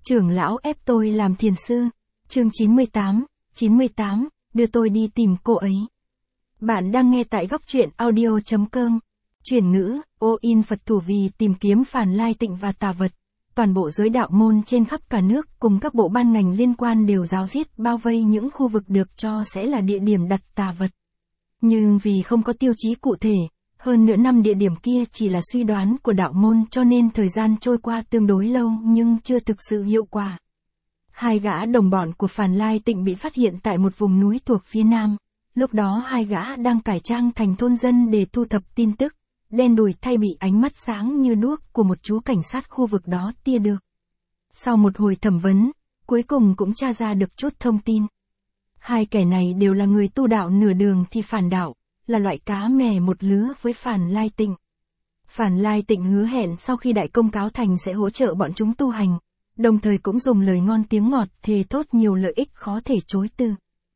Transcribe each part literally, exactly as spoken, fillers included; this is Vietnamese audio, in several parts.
Trưởng lão ép tôi làm thiền sư. Chương chín mươi tám, chín mươi tám, đưa tôi đi tìm cô ấy. Bạn đang nghe tại góc truyện audio chấm com. Chuyển ngữ, ô in Phật thủ vì tìm kiếm Phản Lai Tịnh và tà vật. Toàn bộ giới đạo môn trên khắp cả nước cùng các bộ ban ngành liên quan đều ráo riết bao vây những khu vực được cho sẽ là địa điểm đặt tà vật. Nhưng vì không có tiêu chí cụ thể, hơn nửa năm địa điểm kia chỉ là suy đoán của đạo môn cho nên thời gian trôi qua tương đối lâu nhưng chưa thực sự hiệu quả. Hai gã đồng bọn của Phản Lai Tịnh bị phát hiện tại một vùng núi thuộc phía nam. Lúc đó hai gã đang cải trang thành thôn dân để thu thập tin tức, đen đủi thay bị ánh mắt sáng như đuốc của một chú cảnh sát khu vực đó tia được. Sau một hồi thẩm vấn, cuối cùng cũng tra ra được chút thông tin. Hai kẻ này đều là người tu đạo nửa đường thì phản đạo, là loại cá mè một lứa với Phản Lai Tịnh. Phản Lai Tịnh hứa hẹn sau khi đại công cáo thành sẽ hỗ trợ bọn chúng tu hành, đồng thời cũng dùng lời ngon tiếng ngọt thề thốt nhiều lợi ích khó thể chối từ.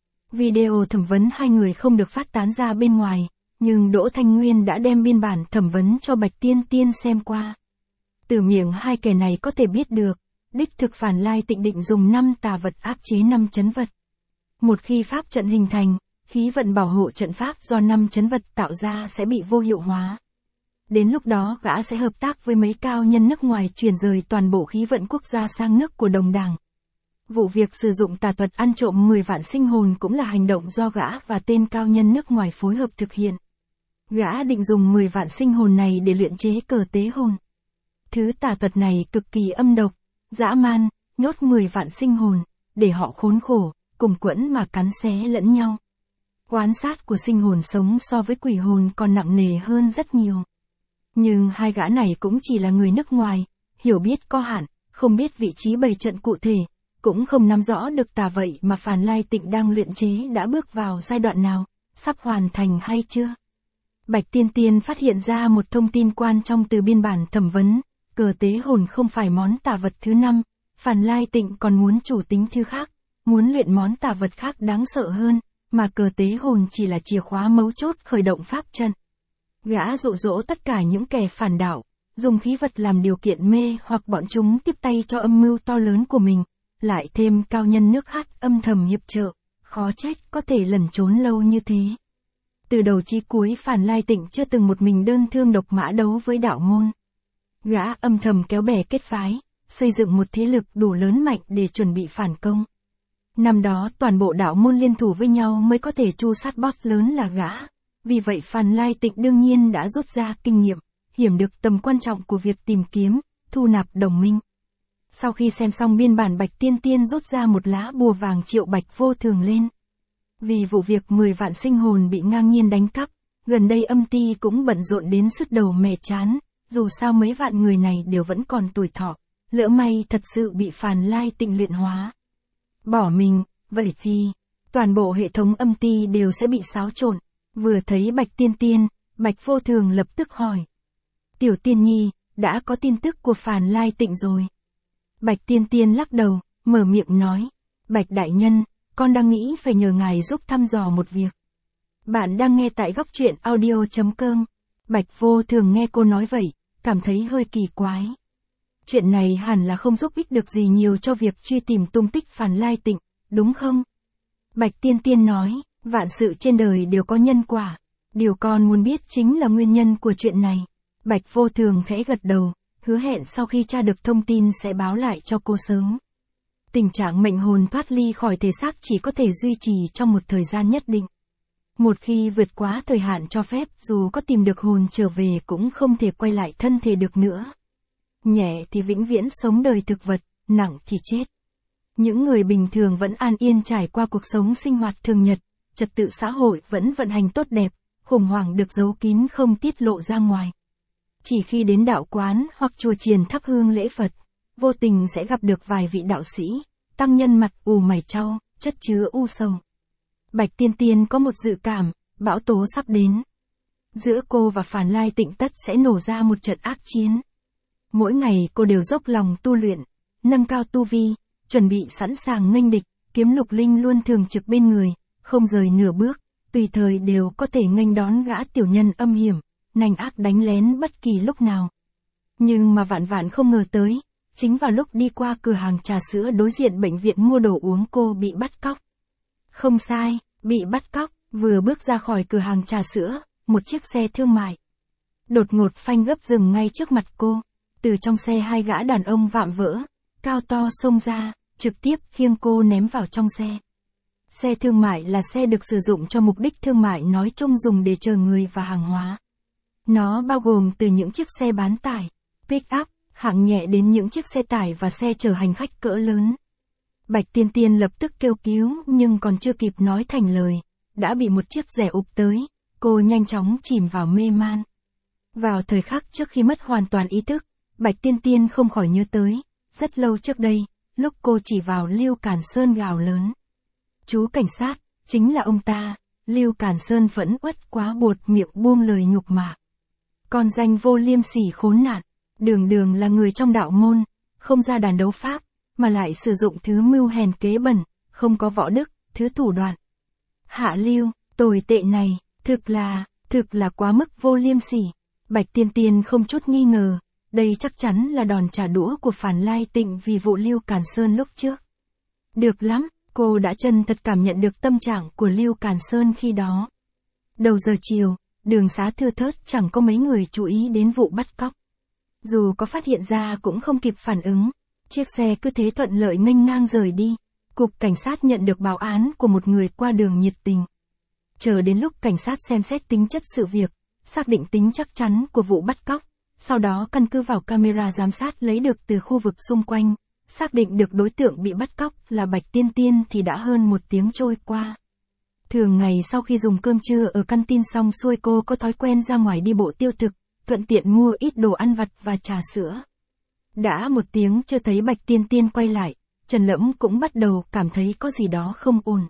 Video thẩm vấn hai người không được phát tán ra bên ngoài, nhưng Đỗ Thanh Nguyên đã đem biên bản thẩm vấn cho Bạch Tiên Tiên xem qua. Từ miệng hai kẻ này có thể biết được, đích thực Phản Lai Tịnh định dùng năm tà vật áp chế năm chấn vật. Một khi pháp trận hình thành, khí vận bảo hộ trận pháp do năm chấn vật tạo ra sẽ bị vô hiệu hóa. Đến lúc đó gã sẽ hợp tác với mấy cao nhân nước ngoài chuyển rời toàn bộ khí vận quốc gia sang nước của đồng đảng. Vụ việc sử dụng tà thuật ăn trộm mười vạn sinh hồn cũng là hành động do gã và tên cao nhân nước ngoài phối hợp thực hiện. Gã định dùng mười vạn sinh hồn này để luyện chế cờ tế hồn. Thứ tà thuật này cực kỳ âm độc, dã man, nhốt mười vạn sinh hồn, để họ khốn khổ, cùng quẫn mà cắn xé lẫn nhau. Oán sát của sinh hồn sống so với quỷ hồn còn nặng nề hơn rất nhiều. Nhưng hai gã này cũng chỉ là người nước ngoài, hiểu biết có hạn, không biết vị trí bày trận cụ thể, cũng không nắm rõ được tà vậy mà Phản Lai Tịnh đang luyện chế đã bước vào giai đoạn nào, sắp hoàn thành hay chưa. Bạch Tiên Tiên phát hiện ra một thông tin quan trọng từ biên bản thẩm vấn, cờ tế hồn không phải món tà vật thứ năm, Phản Lai Tịnh còn muốn chủ tính thứ khác, muốn luyện món tà vật khác đáng sợ hơn, mà cờ tế hồn chỉ là chìa khóa mấu chốt khởi động pháp trận. Gã dụ dỗ tất cả những kẻ phản đạo, dùng khí vật làm điều kiện mê hoặc bọn chúng tiếp tay cho âm mưu to lớn của mình, lại thêm cao nhân nước hát âm thầm hiệp trợ, khó trách có thể lẩn trốn lâu như thế. Từ đầu chí cuối Phản Lai Tịnh chưa từng một mình đơn thương độc mã đấu với đạo môn. Gã âm thầm kéo bè kết phái, xây dựng một thế lực đủ lớn mạnh để chuẩn bị phản công. Năm đó toàn bộ đạo môn liên thủ với nhau mới có thể tru sát boss lớn là gã. Vì vậy Phản Lai Tịnh đương nhiên đã rút ra kinh nghiệm, hiểu được tầm quan trọng của việc tìm kiếm, thu nạp đồng minh. Sau khi xem xong biên bản Bạch Tiên Tiên rút ra một lá bùa vàng triệu Bạch Vô Thường lên. Vì vụ việc mười vạn sinh hồn bị ngang nhiên đánh cắp, gần đây âm ty cũng bận rộn đến sứt đầu mẻ chán, dù sao mấy vạn người này đều vẫn còn tuổi thọ, lỡ may thật sự bị Phản Lai Tịnh luyện hóa. Bỏ mình, vậy thì, toàn bộ hệ thống âm ty đều sẽ bị xáo trộn. Vừa thấy Bạch Tiên Tiên, Bạch Vô Thường lập tức hỏi. Tiểu Tiên Nhi, đã có tin tức của Phản Lai Tịnh rồi. Bạch Tiên Tiên lắc đầu, mở miệng nói. Bạch Đại Nhân, con đang nghĩ phải nhờ ngài giúp thăm dò một việc. Bạn đang nghe tại góc truyện audio chấm com. Bạch Vô Thường nghe cô nói vậy, cảm thấy hơi kỳ quái. Chuyện này hẳn là không giúp ích được gì nhiều cho việc truy tìm tung tích Phản Lai Tịnh, đúng không? Bạch Tiên Tiên nói. Vạn sự trên đời đều có nhân quả. Điều con muốn biết chính là nguyên nhân của chuyện này. Bạch Vô Thường khẽ gật đầu, hứa hẹn sau khi tra được thông tin sẽ báo lại cho cô sớm. Tình trạng mệnh hồn thoát ly khỏi thể xác chỉ có thể duy trì trong một thời gian nhất định. Một khi vượt quá thời hạn cho phép dù có tìm được hồn trở về cũng không thể quay lại thân thể được nữa. Nhẹ thì vĩnh viễn sống đời thực vật, nặng thì chết. Những người bình thường vẫn an yên trải qua cuộc sống sinh hoạt thường nhật. Trật tự xã hội vẫn vận hành tốt đẹp, khủng hoảng được giấu kín không tiết lộ ra ngoài. Chỉ khi đến đạo quán hoặc chùa chiền thắp hương lễ Phật, vô tình sẽ gặp được vài vị đạo sĩ, tăng nhân mặt ù mày chau, chất chứa u sầu. Bạch Tiên Tiên có một dự cảm, bão tố sắp đến. Giữa cô và Phản Lai Tịnh tất sẽ nổ ra một trận ác chiến. Mỗi ngày cô đều dốc lòng tu luyện, nâng cao tu vi, chuẩn bị sẵn sàng nghênh địch, kiếm lục linh luôn thường trực bên người. Không rời nửa bước, tùy thời đều có thể nghênh đón gã tiểu nhân âm hiểm, nành ác đánh lén bất kỳ lúc nào. Nhưng mà vạn vạn không ngờ tới, Chính vào lúc đi qua cửa hàng trà sữa đối diện bệnh viện mua đồ uống cô bị bắt cóc. Không sai, bị bắt cóc, vừa bước ra khỏi cửa hàng trà sữa, một chiếc xe thương mại đột ngột phanh gấp dừng ngay trước mặt cô. Từ trong xe hai gã đàn ông vạm vỡ, cao to xông ra, trực tiếp khiêng cô ném vào trong xe. Xe thương mại là xe được sử dụng cho mục đích thương mại nói chung dùng để chở người và hàng hóa. Nó bao gồm từ những chiếc xe bán tải, pick-up, hạng nhẹ đến những chiếc xe tải và xe chở hành khách cỡ lớn. Bạch Tiên Tiên lập tức kêu cứu nhưng còn chưa kịp nói thành lời, đã bị một chiếc rẻ ụp tới, cô nhanh chóng chìm vào mê man. Vào thời khắc trước khi mất hoàn toàn ý thức, Bạch Tiên Tiên không khỏi nhớ tới, rất lâu trước đây, lúc cô chỉ vào Lưu Càn Sơn gào lớn. Chú cảnh sát, chính là ông ta, Lưu Càn Sơn vẫn uất quá buột miệng buông lời nhục mạ. Con danh vô liêm sỉ khốn nạn, đường đường là người trong đạo môn, không ra đàn đấu pháp, mà lại sử dụng thứ mưu hèn kế bẩn, không có võ đức, thứ thủ đoạn. Hạ Lưu, tồi tệ này, thực là, thực là quá mức vô liêm sỉ. Bạch Tiên Tiên không chút nghi ngờ, đây chắc chắn là đòn trả đũa của Phản Lai Tịnh vì vụ Lưu Càn Sơn lúc trước. Được lắm, cô đã chân thật cảm nhận được tâm trạng của Lưu Càn Sơn khi đó. Đầu giờ chiều, đường xá thưa thớt chẳng có mấy người chú ý đến vụ bắt cóc. Dù có phát hiện ra cũng không kịp phản ứng, chiếc xe cứ thế thuận lợi nghênh ngang rời đi. Cục cảnh sát nhận được báo án của một người qua đường nhiệt tình. Chờ đến lúc cảnh sát xem xét tính chất sự việc, xác định tính chắc chắn của vụ bắt cóc, sau đó căn cứ vào camera giám sát lấy được từ khu vực xung quanh, xác định được đối tượng bị bắt cóc là Bạch Tiên Tiên thì đã hơn một tiếng trôi qua. Thường ngày sau khi dùng cơm trưa ở căn tin xong xuôi cô có thói quen ra ngoài đi bộ tiêu thực, thuận tiện mua ít đồ ăn vặt và trà sữa. Đã một tiếng chưa thấy Bạch Tiên Tiên quay lại, Trần Lẫm cũng bắt đầu cảm thấy có gì đó không ổn.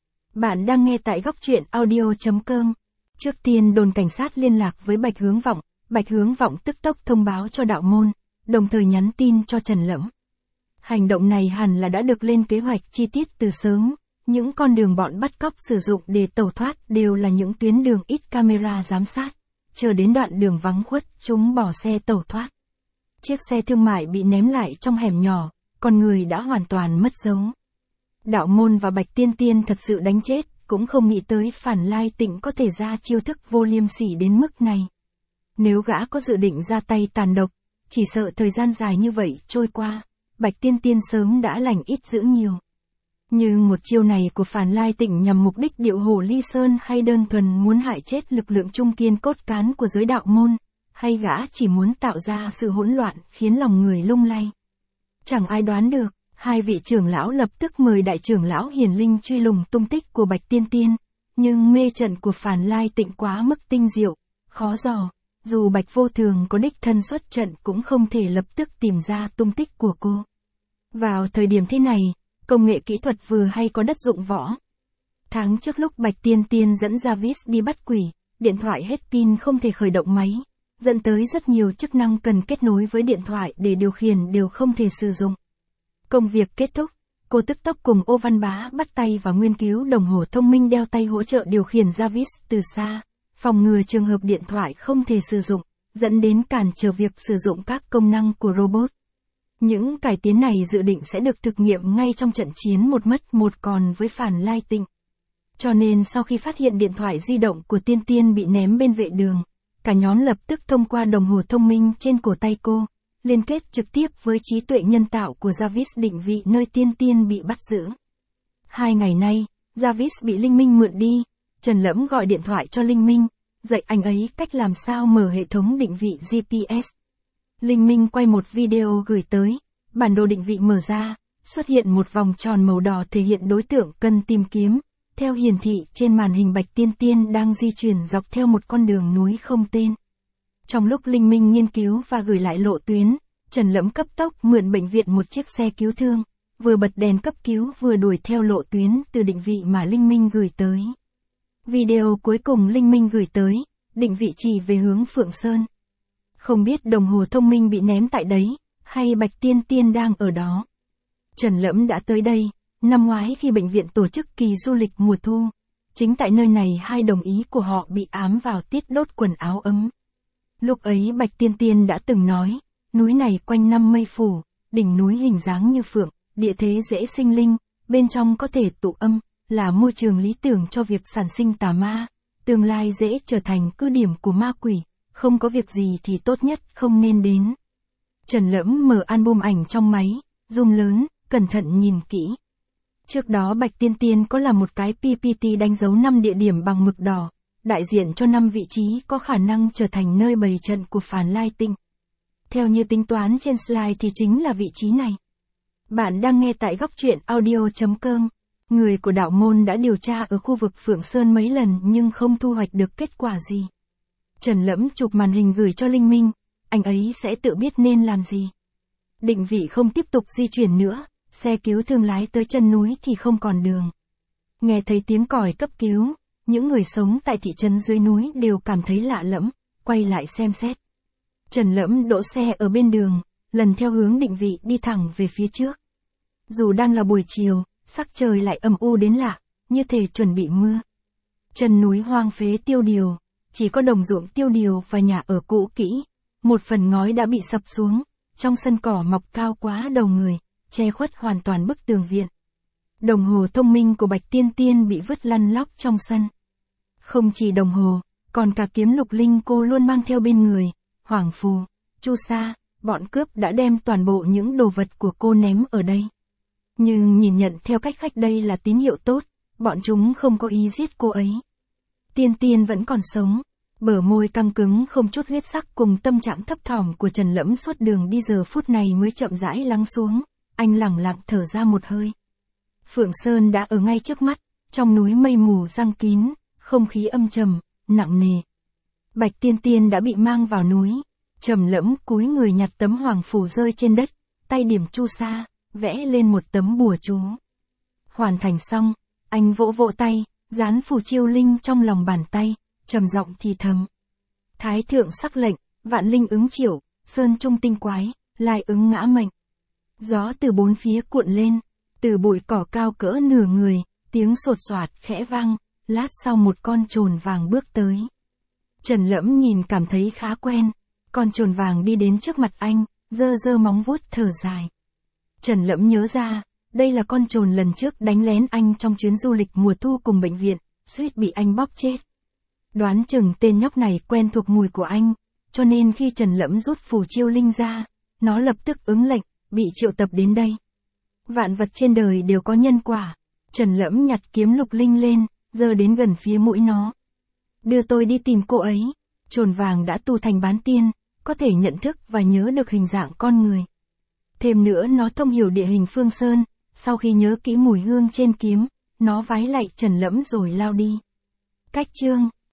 Bạn đang nghe tại góc truyện audio chấm com. Trước tiên đồn cảnh sát liên lạc với Bạch Hướng Vọng, Bạch Hướng Vọng tức tốc thông báo cho đạo môn, đồng thời nhắn tin cho Trần Lẫm. Hành động này hẳn là đã được lên kế hoạch chi tiết từ sớm, những con đường bọn bắt cóc sử dụng để tẩu thoát đều là những tuyến đường ít camera giám sát, chờ đến đoạn đường vắng khuất, chúng bỏ xe tẩu thoát. Chiếc xe thương mại bị ném lại trong hẻm nhỏ, con người đã hoàn toàn mất dấu. Đạo môn và Bạch Tiên Tiên thật sự đánh chết, cũng không nghĩ tới Phản Lai Tịnh có thể ra chiêu thức vô liêm sỉ đến mức này. Nếu gã có dự định ra tay tàn độc, chỉ sợ thời gian dài như vậy trôi qua, Bạch Tiên Tiên sớm đã lành ít dữ nhiều. Nhưng một chiêu này của Phản Lai Tịnh nhằm mục đích điệu hổ ly sơn hay đơn thuần muốn hại chết lực lượng trung kiên cốt cán của giới đạo môn, hay gã chỉ muốn tạo ra sự hỗn loạn khiến lòng người lung lay. Chẳng ai đoán được, hai vị trưởng lão lập tức mời đại trưởng lão Hiền Linh truy lùng tung tích của Bạch Tiên Tiên, nhưng mê trận của Phản Lai Tịnh quá mức tinh diệu, khó dò, dù Bạch Vô Thường có đích thân xuất trận cũng không thể lập tức tìm ra tung tích của cô. Vào thời điểm thế này, công nghệ kỹ thuật vừa hay có đất dụng võ. Tháng trước lúc Bạch Tiên Tiên dẫn Jarvis đi bắt quỷ, điện thoại hết pin không thể khởi động máy, dẫn tới rất nhiều chức năng cần kết nối với điện thoại để điều khiển đều không thể sử dụng. Công việc kết thúc, cô tức tốc cùng Ô Văn Bá bắt tay vào nghiên cứu đồng hồ thông minh đeo tay hỗ trợ điều khiển Jarvis từ xa, phòng ngừa trường hợp điện thoại không thể sử dụng, dẫn đến cản trở việc sử dụng các công năng của robot. Những cải tiến này dự định sẽ được thực nghiệm ngay trong trận chiến một mất một còn với Phản Lai Tịnh. Cho nên sau khi phát hiện điện thoại di động của Tiên Tiên bị ném bên vệ đường, cả nhóm lập tức thông qua đồng hồ thông minh trên cổ tay cô, liên kết trực tiếp với trí tuệ nhân tạo của Jarvis định vị nơi Tiên Tiên bị bắt giữ. Hai ngày nay, Jarvis bị Linh Minh mượn đi, Trần Lẫm gọi điện thoại cho Linh Minh, dạy anh ấy cách làm sao mở hệ thống định vị giê pê ét. Linh Minh quay một video gửi tới, bản đồ định vị mở ra, xuất hiện một vòng tròn màu đỏ thể hiện đối tượng cần tìm kiếm, theo hiển thị trên màn hình Bạch Tiên Tiên đang di chuyển dọc theo một con đường núi không tên. Trong lúc Linh Minh nghiên cứu và gửi lại lộ tuyến, Trần Lẫm cấp tốc mượn bệnh viện một chiếc xe cứu thương, vừa bật đèn cấp cứu vừa đuổi theo lộ tuyến từ định vị mà Linh Minh gửi tới. Video cuối cùng Linh Minh gửi tới, định vị chỉ về hướng Phượng Sơn. Không biết đồng hồ thông minh bị ném tại đấy, hay Bạch Tiên Tiên đang ở đó. Trần Lẫm đã tới đây, năm ngoái khi bệnh viện tổ chức kỳ du lịch mùa thu. Chính tại nơi này hai đồng ý của họ bị ám vào tiết đốt quần áo ấm. Lúc ấy Bạch Tiên Tiên đã từng nói, núi này quanh năm mây phủ, đỉnh núi hình dáng như phượng, địa thế dễ sinh linh, bên trong có thể tụ âm, là môi trường lý tưởng cho việc sản sinh tà ma, tương lai dễ trở thành cứ điểm của ma quỷ, không có việc gì thì tốt nhất không nên đến. Trần Lẫm mở album ảnh trong máy, zoom lớn, cẩn thận nhìn kỹ. Trước đó Bạch Tiên Tiên có làm một cái pê pê tê đánh dấu năm địa điểm bằng mực đỏ, đại diện cho năm vị trí có khả năng trở thành nơi bày trận của phản lai tinh. Theo như tính toán trên slide thì chính là vị trí này. Bạn đang nghe tại góc truyện audio chấm com. Người của đạo môn đã điều tra ở khu vực Phượng Sơn mấy lần nhưng không thu hoạch được kết quả gì. Trần Lẫm chụp màn hình gửi cho Linh Minh, anh ấy sẽ tự biết nên làm gì. Định vị không tiếp tục di chuyển nữa, xe cứu thương lái tới chân núi thì không còn đường. Nghe thấy tiếng còi cấp cứu, những người sống tại thị trấn dưới núi đều cảm thấy lạ lẫm, quay lại xem xét. Trần Lẫm đỗ xe ở bên đường, lần theo hướng định vị đi thẳng về phía trước. Dù đang là buổi chiều, sắc trời lại âm u đến lạ, như thể chuẩn bị mưa. Chân núi hoang phế tiêu điều, chỉ có đồng ruộng tiêu điều và nhà ở cũ kỹ. Một phần ngói đã bị sập xuống, trong sân cỏ mọc cao quá đầu người, che khuất hoàn toàn bức tường viện. Đồng hồ thông minh của Bạch Tiên Tiên bị vứt lăn lóc trong sân. Không chỉ đồng hồ, còn cả kiếm lục linh cô luôn mang theo bên người, Hoàng Phù, Chu Sa, bọn cướp đã đem toàn bộ những đồ vật của cô ném ở đây. Nhưng nhìn nhận theo cách khách đây là tín hiệu tốt, bọn chúng không có ý giết cô ấy. Tiên Tiên vẫn còn sống, bờ môi căng cứng không chút huyết sắc cùng tâm trạng thấp thỏm của Trần Lẫm suốt đường đi giờ phút này mới chậm rãi lắng xuống, anh lẳng lặng thở ra một hơi. Phượng Sơn đã ở ngay trước mắt, trong núi mây mù giăng kín, không khí âm trầm, nặng nề. Bạch Tiên Tiên đã bị mang vào núi, Trầm Lẫm cúi người nhặt tấm hoàng phù rơi trên đất, tay điểm Chu Sa, vẽ lên một tấm bùa chú. Hoàn thành xong, anh vỗ vỗ tay, dán phù chiêu linh trong lòng bàn tay, trầm giọng thì thầm. Thái thượng sắc lệnh, vạn linh ứng triệu, sơn trung tinh quái, lai ứng ngã mệnh. Gió từ bốn phía cuộn lên, từ bụi cỏ cao cỡ nửa người, tiếng sột soạt khẽ vang, lát sau một con trồn vàng bước tới. Trần Lẫm nhìn cảm thấy khá quen, con trồn vàng đi đến trước mặt anh, giơ giơ móng vuốt thở dài. Trần Lẫm nhớ ra, đây là con trồn lần trước đánh lén anh trong chuyến du lịch mùa thu cùng bệnh viện, suýt bị anh bóp chết. Đoán chừng tên nhóc này quen thuộc mùi của anh, cho nên khi Trần Lẫm rút phù chiêu linh ra, nó lập tức ứng lệnh, bị triệu tập đến đây. Vạn vật trên đời đều có nhân quả. Trần Lẫm nhặt kiếm lục linh lên, giơ đến gần phía mũi nó. Đưa tôi đi tìm cô ấy. Trồn vàng đã tu thành bán tiên, có thể nhận thức và nhớ được hình dạng con người. Thêm nữa nó thông hiểu địa hình Phương Sơn, sau khi nhớ kỹ mùi hương trên kiếm, nó vái lạy Trần Lẫm rồi lao đi. Cách chương